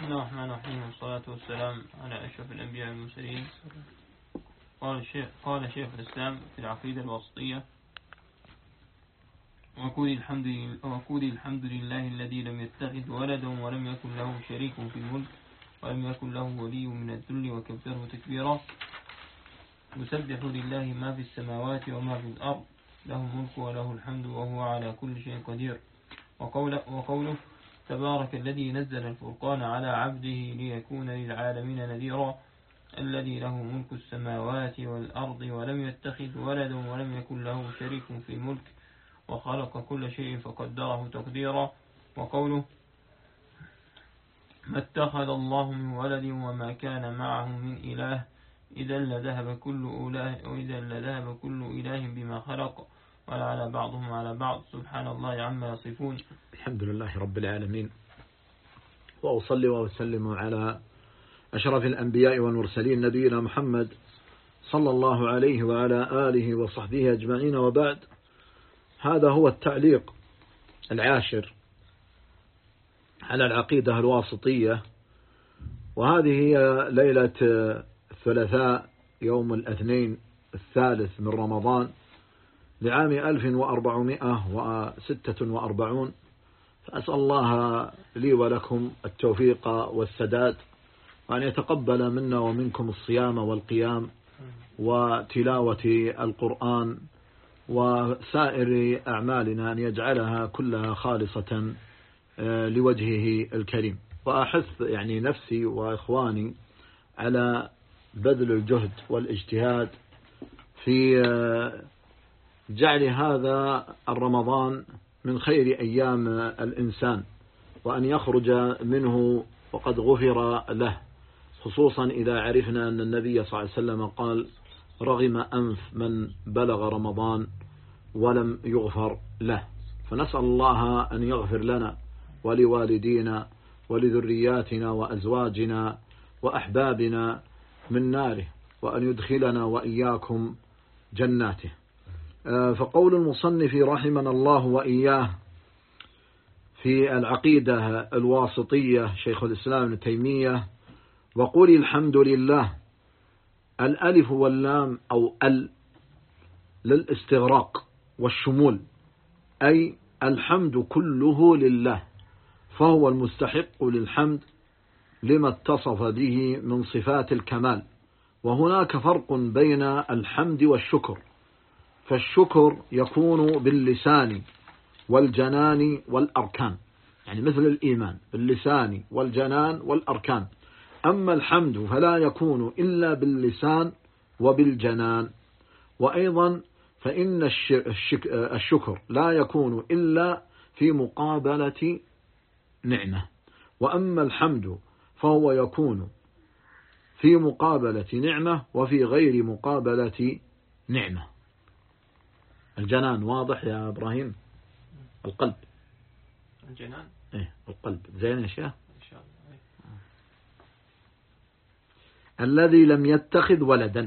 بسم الله الرحمن الرحيم، والصلاة والسلام على أشرف الأنبياء والمرسلين. قال شيخ الإسلام في العقيدة الوسطية: وقول الحمد لله الذي لم يتخذ ولدا ولم يكن له شريك في الملك ولم يكن له ولي من الذل وكبره تكبيرا. يسبح لله ما في السماوات وما في الأرض، له الملك وله الحمد وهو على كل شيء قدير. وقوله تبارك الذي نزل الفرقان على عبده ليكون للعالمين نذيرا، الذي له ملك السماوات والأرض ولم يتخذ ولدا ولم يكن له شريك في الملك وخلق كل شيء فقدره تقديرا. وقوله ما اتخذ الله من ولد وما كان معه من إله إذا لذهب كل إله بما خلق ولعلى بعضهم على بعض سبحان الله عما يصفون. الحمد لله رب العالمين، وأصلي وأسلم على أشرف الأنبياء والمرسلين نبينا محمد صلى الله عليه وعلى آله وصحبه أجمعين، وبعد. هذا هو التعليق العاشر على العقيدة الواسطية، وهذه هي ليلة الثلاثاء يوم الاثنين الثالث من رمضان لعام 1446. فأسأل الله لي ولكم التوفيق والسداد، وأن يتقبل منا ومنكم الصيام والقيام وتلاوة القرآن وسائر أعمالنا، أن يجعلها كلها خالصة لوجهه الكريم. وأحث نفسي وإخواني على بذل الجهد والاجتهاد في جعل هذا الرمضان من خير أيام الإنسان، وأن يخرج منه وقد غفر له، خصوصا إذا عرفنا أن النبي صلى الله عليه وسلم قال رغم أنف من بلغ رمضان ولم يغفر له. فنسأل الله أن يغفر لنا ولوالدينا ولذرياتنا وأزواجنا وأحبابنا من ناره، وأن يدخلنا وإياكم جناته. فقول المصنف رحمنا الله وإياه في العقيدة الواسطية شيخ الإسلام ابن تيمية: وقل الحمد لله. الألف واللام أو للاستغراق والشمول، أي الحمد كله لله، فهو المستحق للحمد لما اتصف به من صفات الكمال. وهناك فرق بين الحمد والشكر، فالشكر يكون باللسان والجنان والأركان، مثل الإيمان باللسان والجنان والأركان. أما الحمد فلا يكون إلا باللسان وبالجنان. وأيضا فإن الشكر لا يكون إلا في مقابلة نعمة، وأما الحمد فهو يكون في مقابلة نعمة وفي غير مقابلة نعمة. الجنان واضح يا إبراهيم؟ القلب، الجنان القلب زين يا شيخ. إن شاء الله. الذي لم يتخذ ولدا،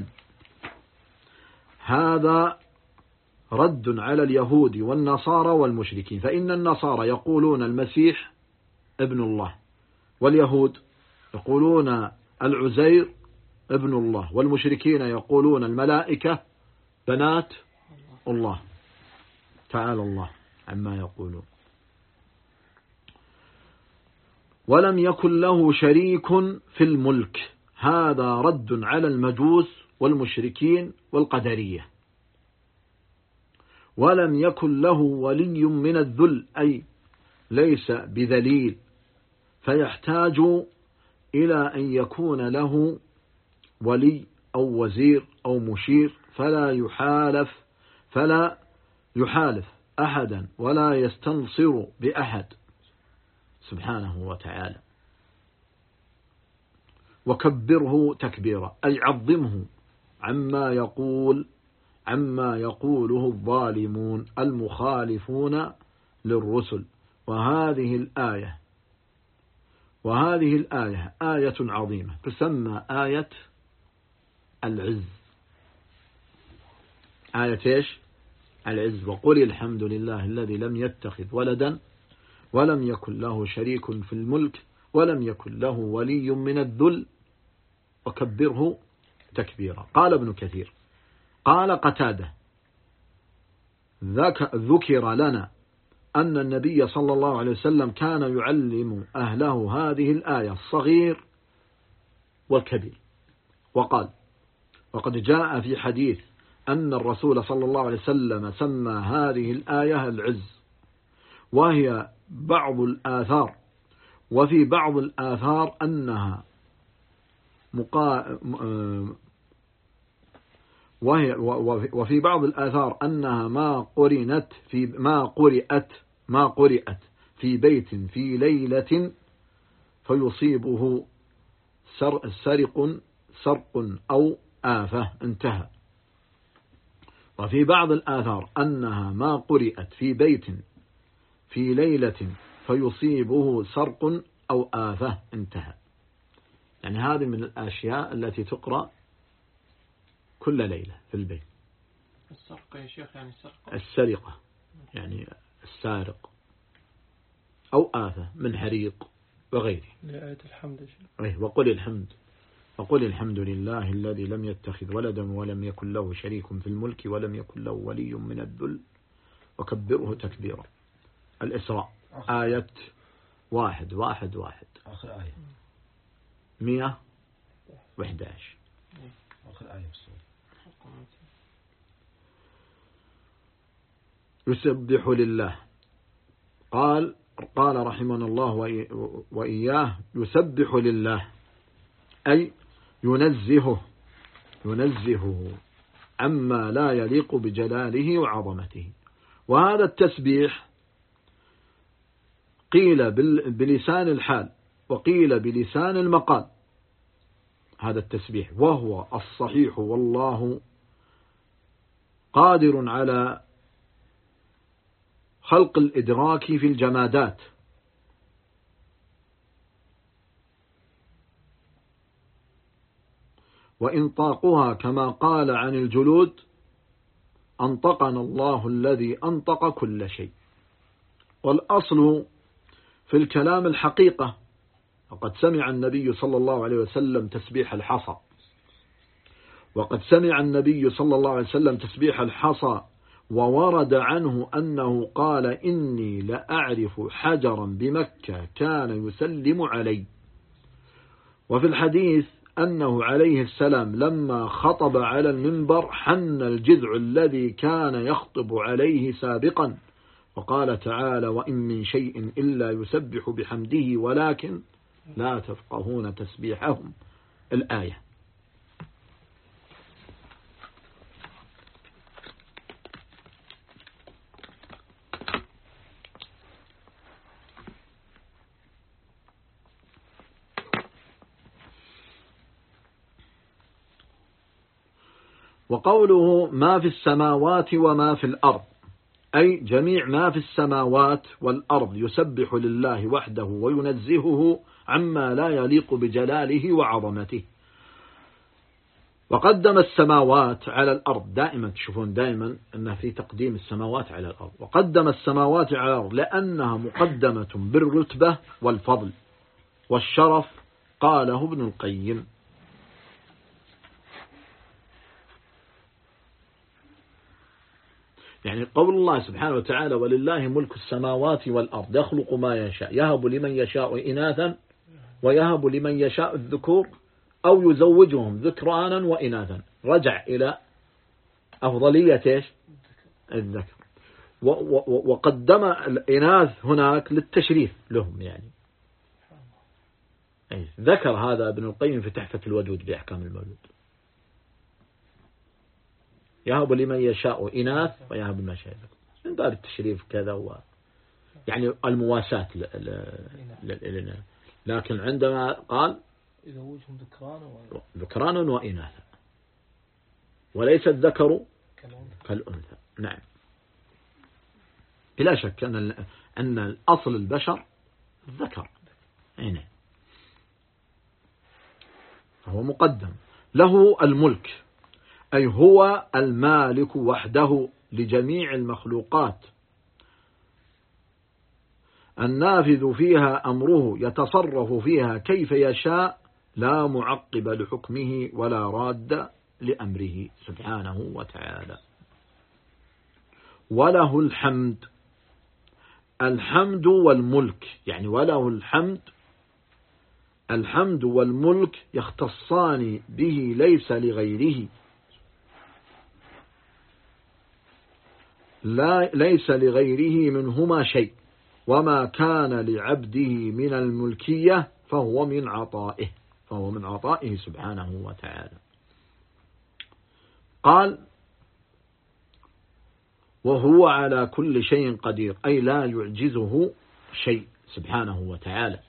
هذا رد على اليهود والنصارى والمشركين، فإن النصارى يقولون المسيح ابن الله، واليهود يقولون العزير ابن الله، والمشركين يقولون الملائكة بنات الله، تعالى الله عما يقولون. ولم يكن له شريك في الملك، هذا رد على المجوس والمشركين والقدرية. ولم يكن له ولي من الذل، أي ليس بذليل، فيحتاج إلى أن يكون له ولي أو وزير أو مشير، فلا يحالف أحدا ولا يستنصر بأحد سبحانه وتعالى. وكبره تكبيرا، أي عظمه عما يقوله الظالمون المخالفون للرسل. وهذه الآية آية عظيمة، تسمى آية العز. آية إيش؟ العز. وقل الحمد لله الذي لم يتخذ ولدا ولم يكن له شريك في الملك ولم يكن له ولي من الذل وكبره تكبيرا. قال ابن كثير قال قتادة ذكر لنا أن النبي صلى الله عليه وسلم كان يعلم أهله هذه الآية الصغير والكبير. وقال وقد جاء في حديث أن الرسول صلى الله عليه وسلم سمى هذه الآية العز، وهي بعض الآثار، وفي بعض الآثار أنها وفي بعض الآثار أنها ما قرئت في بيت في ليلة فيصيبه سرق أو آفة. انتهى. وفي بعض الآثار أنها ما قرئت في بيت في ليلة فيصيبه سرق أو آفة. انتهى. يعني هذه من الأشياء التي تقرأ كل ليلة في البيت. السرقة يا شيخ يعني السرقة يعني السارق أو آفة من حريق وغيره. لآية الحمد يا شيخ. وقل الحمد لله الذي لم يتخذ ولدا ولم يكن له شريك في الملك ولم يكن له ولي من الذل وكبره تكبيرا. الإسراء آية 111 آخر آية 111 آخر آية بالصوت. يسبح لله. قال رحمنا الله وإياه يسبح لله أي ينزهه عما لا يليق بجلاله وعظمته. وهذا التسبيح قيل بلسان الحال وقيل بلسان المقال. هذا التسبيح وهو الصحيح، والله قادر على خلق الإدراك في الجمادات وإنطاقها كما قال عن الجلود أنطقنا الله الذي أنطق كل شيء. والأصل في الكلام الحقيقة. وقد سمع النبي صلى الله عليه وسلم تسبيح الحصى، وورد عنه أنه قال إني لأعرف حجرا بمكة كان يسلم علي. وفي الحديث أنه عليه السلام لما خطب على المنبر حن الجذع الذي كان يخطب عليه سابقا، وقال تعالى وإن من شيء إلا يسبح بحمده ولكن لا تفقهون تسبيحهم. الآية. وقوله ما في السماوات وما في الأرض أي جميع ما في السماوات والأرض يسبح لله وحده وينزهه عما لا يليق بجلاله وعظمته. وقدم السماوات على الأرض. دائما تشوفون دائما أنه في تقديم السماوات على الأرض. وقدم السماوات على الأرض لأنها مقدمة بالرتبة والفضل والشرف. قاله ابن القيم. يعني قول الله سبحانه وتعالى ولله ملك السماوات والأرض يخلق ما يشاء يهب لمن يشاء إناثا ويهب لمن يشاء الذكور أو يزوجهم ذكرانا وإناثا. رجع إلى أفضلية الذكر. وقدم الإناث هناك للتشريف لهم. يعني ذكر هذا ابن القيم في تحفة الودود بأحكام المولود. يهب لمن يشاء إناث ويهب لمن يشاء ذكر من باب التشريف كذا يعني المواساة لكن عندما قال يزوجهم ذكرانا وإناثا وليس الذكر كالأنثى. نعم. بلا شك أن الأصل البشر الذكر. نعم. هو مقدم. له الملك أي هو المالك وحده لجميع المخلوقات النافذ فيها أمره يتصرف فيها كيف يشاء لا معقب لحكمه ولا راد لأمره سبحانه وتعالى. وله الحمد، الحمد والملك، يعني وله الحمد والملك يختصان به ليس لغيره، ليس لغيره منهما شيء، وما كان لعبده من الملكية فهو من عطائه سبحانه وتعالى. قال وهو على كل شيء قدير، أي لا يعجزه شيء سبحانه وتعالى.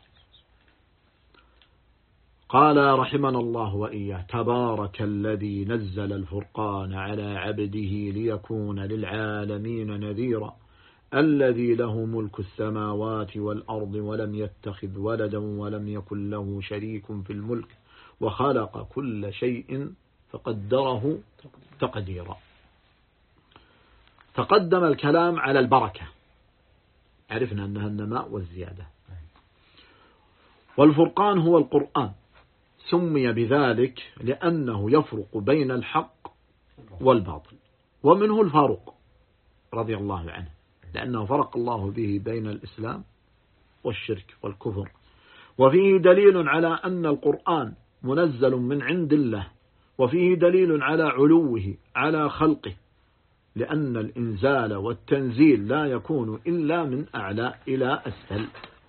قال رحمنا الله وإياه: تبارك الذي نزل الفرقان على عبده ليكون للعالمين نذيرا، الذي له ملك السماوات والأرض ولم يتخذ ولدا ولم يكن له شريك في الملك وخلق كل شيء فقدره تقديرا. تقدم الكلام على البركة، عرفنا أنها النماء والزيادة. والفرقان هو القرآن، سمي بذلك لأنه يفرق بين الحق والباطل، ومنه الفاروق رضي الله عنه، لأنه فرق الله به بين الإسلام والشرك والكفر. وفيه دليل على أن القرآن منزل من عند الله، وفيه دليل على علوه على خلقه، لأن الإنزال والتنزيل لا يكون إلا من أعلى إلى أسفل.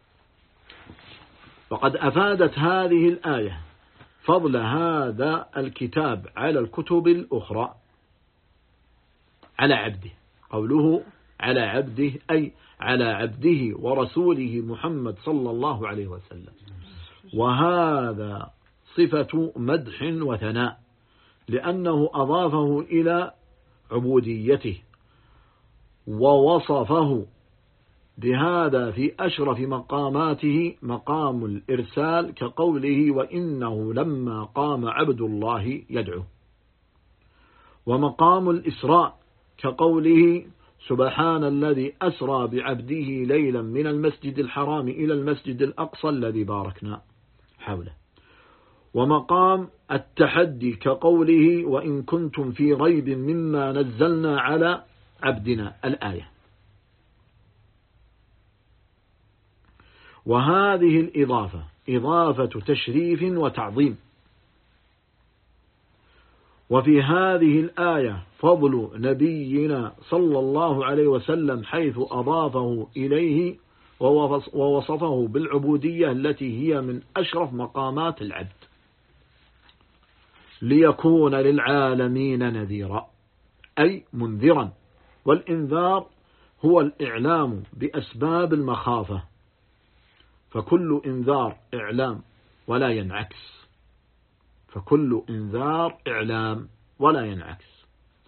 وقد أفادت هذه الآية فضل هذا الكتاب على الكتب الأخرى على عبده. قوله على عبده أي على عبده ورسوله محمد صلى الله عليه وسلم، وهذا صفة مدح وثناء، لأنه أضافه إلى عبوديته ووصفه بهذا في أشرف مقاماته مقام الإرسال، كقوله وإنه لما قام عبد الله يدعو. ومقام الإسراء كقوله سبحان الذي أسرى بعبده ليلا من المسجد الحرام إلى المسجد الأقصى الذي باركنا حوله. ومقام التحدي كقوله وإن كنتم في ريب مما نزلنا على عبدنا الآية. وهذه الإضافة إضافة تشريف وتعظيم. وفي هذه الآية فضل نبينا صلى الله عليه وسلم، حيث أضافه إليه ووصفه بالعبودية التي هي من أشرف مقامات العبد، ليكون للعالمين نذيرا أي منذرا. والإنذار هو الإعلام بأسباب المخافة، فكل إنذار إعلام ولا ينعكس، فكل إنذار إعلام ولا ينعكس.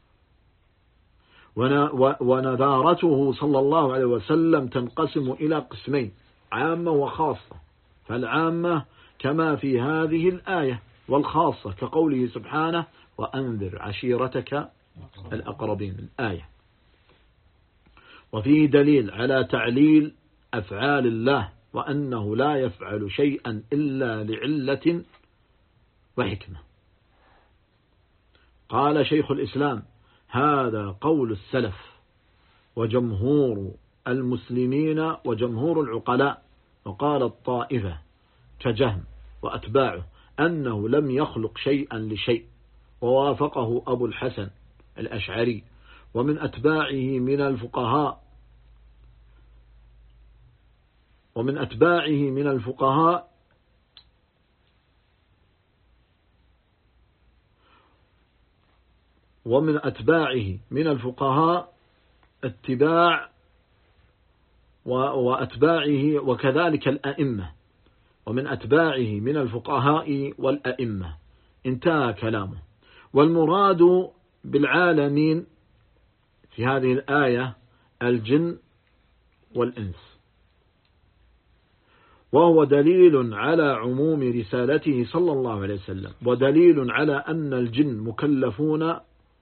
ونذارته صلى الله عليه وسلم تنقسم إلى قسمين: عامة وخاصة. فالعامة كما في هذه الآية، والخاصة كقوله سبحانه وأنذر عشيرتك الأقربين الآية. وفيه دليل على تعليل أفعال الله، وأنه لا يفعل شيئا إلا لعلة وحكمة. قال شيخ الإسلام هذا قول السلف وجمهور المسلمين وجمهور العقلاء. وقال الطائفة كجهم وأتباعه أنه لم يخلق شيئا لشيء، ووافقه أبو الحسن الأشعري ومن أتباعه من الفقهاء اتباع وأتباعه، وكذلك الأئمة، ومن أتباعه من الفقهاء والأئمة. انتهى كلامه. والمراد بالعالمين في هذه الآية الجن والإنس، وهو دليل على عموم رسالته صلى الله عليه وسلم، ودليل على أن الجن مكلفون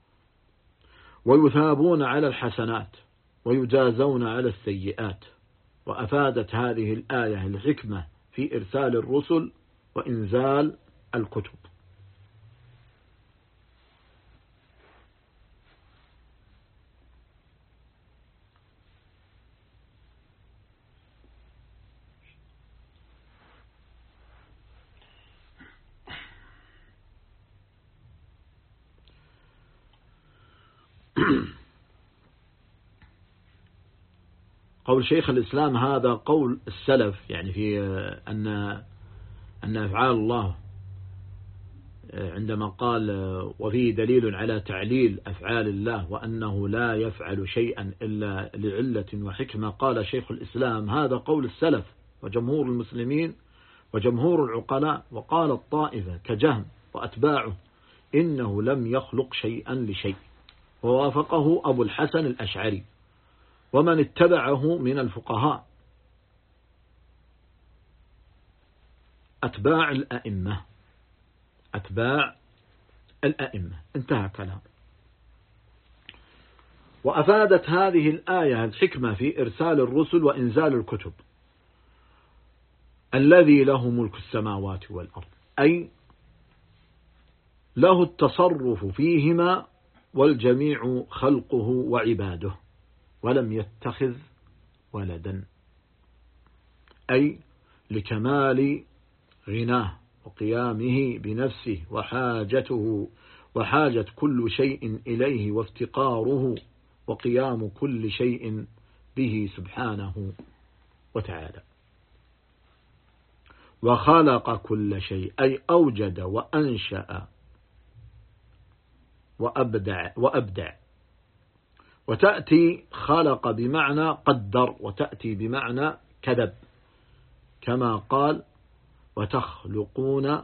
ويثابون على الحسنات ويجازون على السيئات. وأفادت هذه الآية الحكمة في إرسال الرسل وإنزال الكتب. قول شيخ الإسلام هذا قول السلف، يعني في أن أفعال الله عندما قال وفيه دليل على تعليل أفعال الله وأنه لا يفعل شيئا إلا لعلة وحكمة، قال شيخ الإسلام هذا قول السلف وجمهور المسلمين وجمهور العقلاء. وقال الطائفة كجهم وأتباعه إنه لم يخلق شيئا لشيء، ووافقه أبو الحسن الأشعري ومن اتبعه من الفقهاء أتباع الأئمة. انتهى كلام. وأفادت هذه الآية الحكمة في إرسال الرسل وإنزال الكتب. الذي له ملك السماوات والأرض، أي له التصرف فيهما والجميع خلقه وعباده، ولم يتخذ ولدا، أي لكمال غناه وقيامه بنفسه وحاجة كل شيء إليه وافتقاره وقيام كل شيء به سبحانه وتعالى. وخلق كل شيء، أي أوجد وأنشأ وأبدع. وتأتي خلق بمعنى قدر، وتأتي بمعنى كذب، كما قال وتخلقون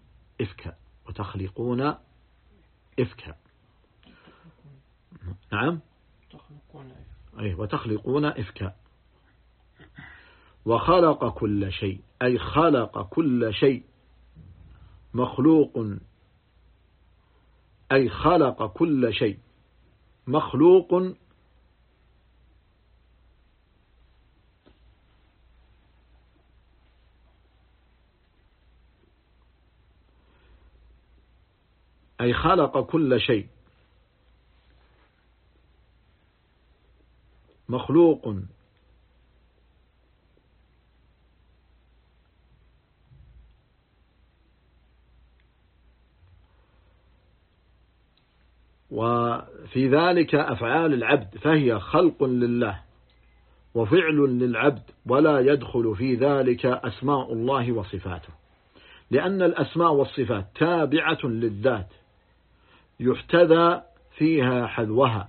إفكا. نعم، وتخلقون إفكا. وخلق كل شيء، أي خلق كل شيء مخلوق، أي خلق كل شيء مخلوق أي خلق كل شيء مخلوق وفي ذلك أفعال العبد، فهي خلق لله وفعل للعبد، ولا يدخل في ذلك أسماء الله وصفاته، لأن الأسماء والصفات تابعة للذات يحتذى فيها حذوها.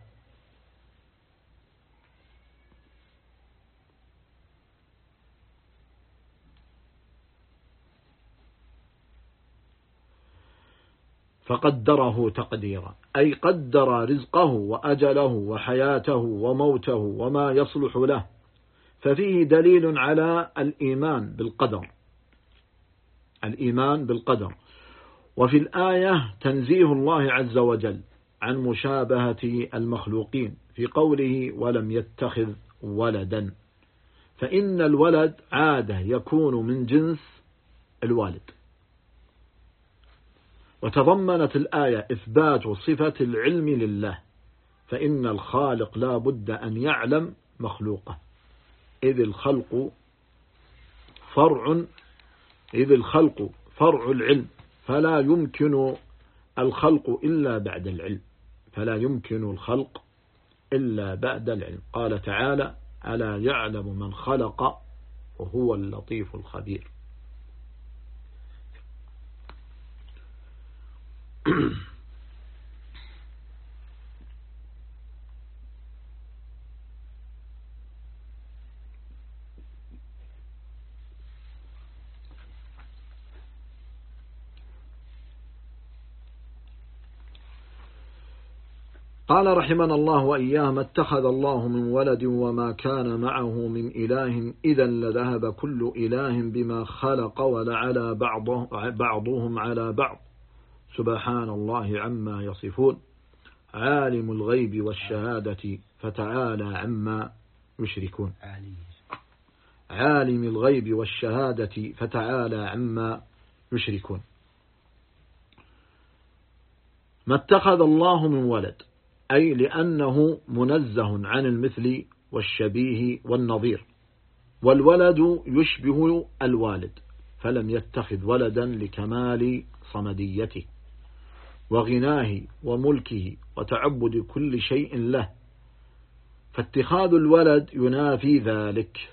فقدره تقديرا، أي قدر رزقه وأجله وحياته وموته وما يصلح له، ففيه دليل على الإيمان بالقدر. وفي الآية تنزيه الله عز وجل عن مشابهة المخلوقين في قوله ولم يتخذ ولدا، فإن الولد عادة يكون من جنس الوالد. وتضمنت الآية إثبات صفة العلم لله، فإن الخالق لا بد أن يعلم مخلوقه، إذ الخلق فرع العلم، فلا يمكن الخلق إلا بعد العلم. قال تعالى ألا يعلم من خلق وهو اللطيف الخبير. قال رحمنا الله وإياه ما اتخذ الله من ولد وما كان معه من إله إذا لذهب كل إله بما خلق ولعلى بعضهم على بعض سبحان الله عما يصفون عالم الغيب والشهادة فتعالى عما يشركون. عالم الغيب والشهادة فتعالى عما يشركون. ما اتخذ الله من ولد، أي لأنه منزه عن المثل والشبيه والنظير، والولد يشبه الوالد، فلم يتخذ ولدا لكمال صمديته وغناه وملكه وتعبد كل شيء له، فاتخاذ الولد ينافي ذلك.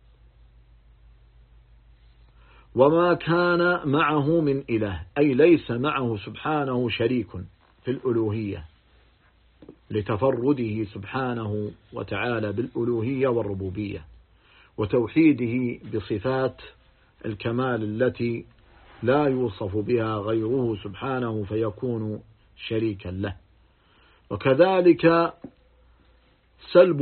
وما كان معه من إله، أي ليس معه سبحانه شريك في الألوهية لتفرده سبحانه وتعالى بالألوهية والربوبية وتوحيده بصفات الكمال التي لا يوصف بها غيره سبحانه فيكون شريكا له. وكذلك سلب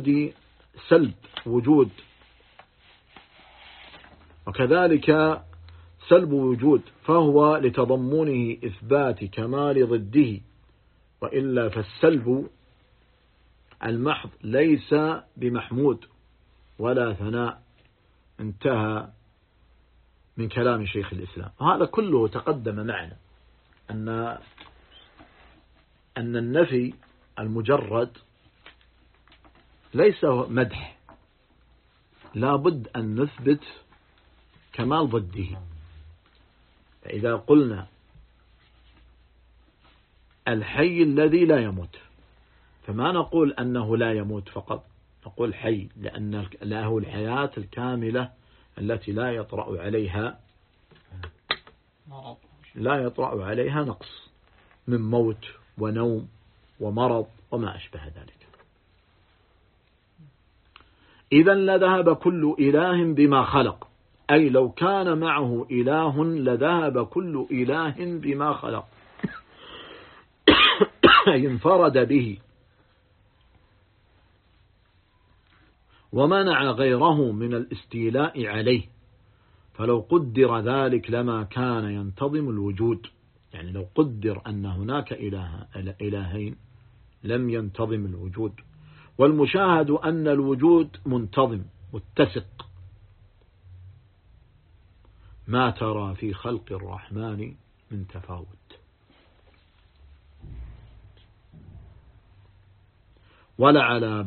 وجود فهو لتضمنه إثبات كمال ضده، وإلا فالسلب المحض ليس بمحمود ولا ثناء. انتهى من كلام شيخ الإسلام. وهذا كله تقدم معنا أن النفي المجرد ليس مدح، لا بد أن نثبت كمال ضده. فإذا قلنا الحي الذي لا يموت، فما نقول أنه لا يموت فقط، نقول حي لأن له الحياة الكاملة التي لا يطرأ عليها نقص من موت ونوم ومرض وما أشبه ذلك. إذا لذهب كل إله بما خلق، أي لو كان معه إله لذهب كل إله بما خلق، أي انفرد به ومنع غيره من الاستيلاء عليه. فلو قدر ذلك لما كان ينتظم الوجود، يعني لو قدر أن هناك إلهين لم ينتظم الوجود. والمشاهد أن الوجود منتظم متسق، ما ترى في خلق الرحمن من تفاوت. ولا على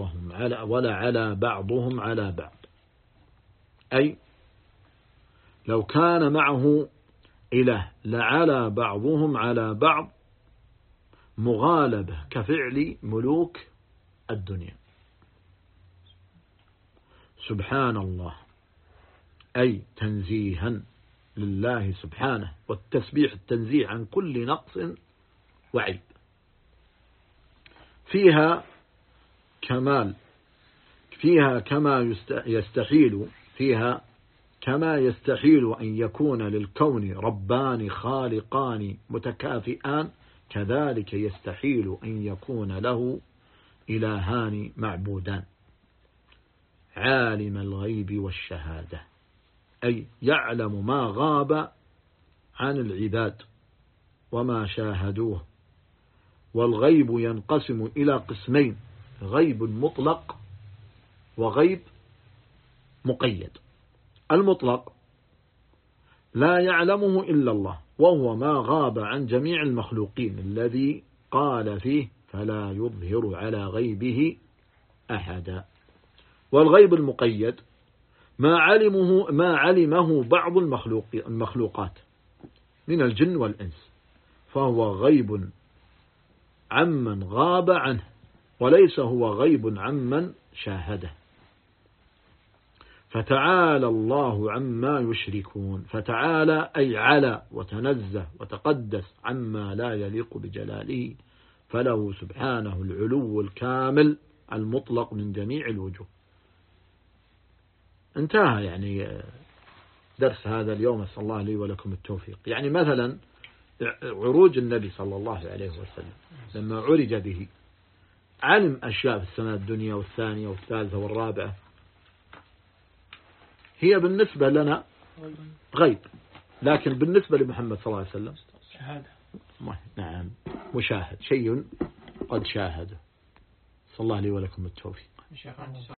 بعضهم على بعض، أي لو كان معه إله لعلى بعضهم على بعض مغالبة كفعل ملوك الدنيا. سبحان الله، أي تنزيها لله سبحانه، والتسبيح التنزيه عن كل نقص وعيب. فيها كما يستحيل أن يكون للكون ربان خالقان متكافئان، كذلك يستحيل أن يكون له إلهان معبودان. عالم الغيب والشهادة، أي يعلم ما غاب عن العباد وما شاهدوه. والغيب ينقسم إلى قسمين: غيب مطلق وغيب مقيد. المطلق لا يعلمه إلا الله، وهو ما غاب عن جميع المخلوقين الذي قال فيه فلا يظهر على غيبه أحدا. والغيب المقيد ما علمه بعض المخلوقات من الجن والإنس، فهو غيب عمن غاب عنه، وليس هو غيب عمن شاهده. فتعالى الله عما يشركون. فتعالى أي على وتنزه وتقدس عما لا يليق بجلاله، فله سبحانه العلو الكامل المطلق من جميع الوجوه. انتهى يعني درس هذا اليوم، أسأل الله لي ولكم التوفيق. يعني مثلا عروج النبي صلى الله عليه وسلم لما عرج به علم أشياء في السماء الدنيا والثانية والثالثة والرابعة، هي بالنسبة لنا غيب، لكن بالنسبة لمحمد صلى الله عليه وسلم شهادة. نعم، مشاهد، شيء قد شاهده. صلى الله لي ولكم التوفيق.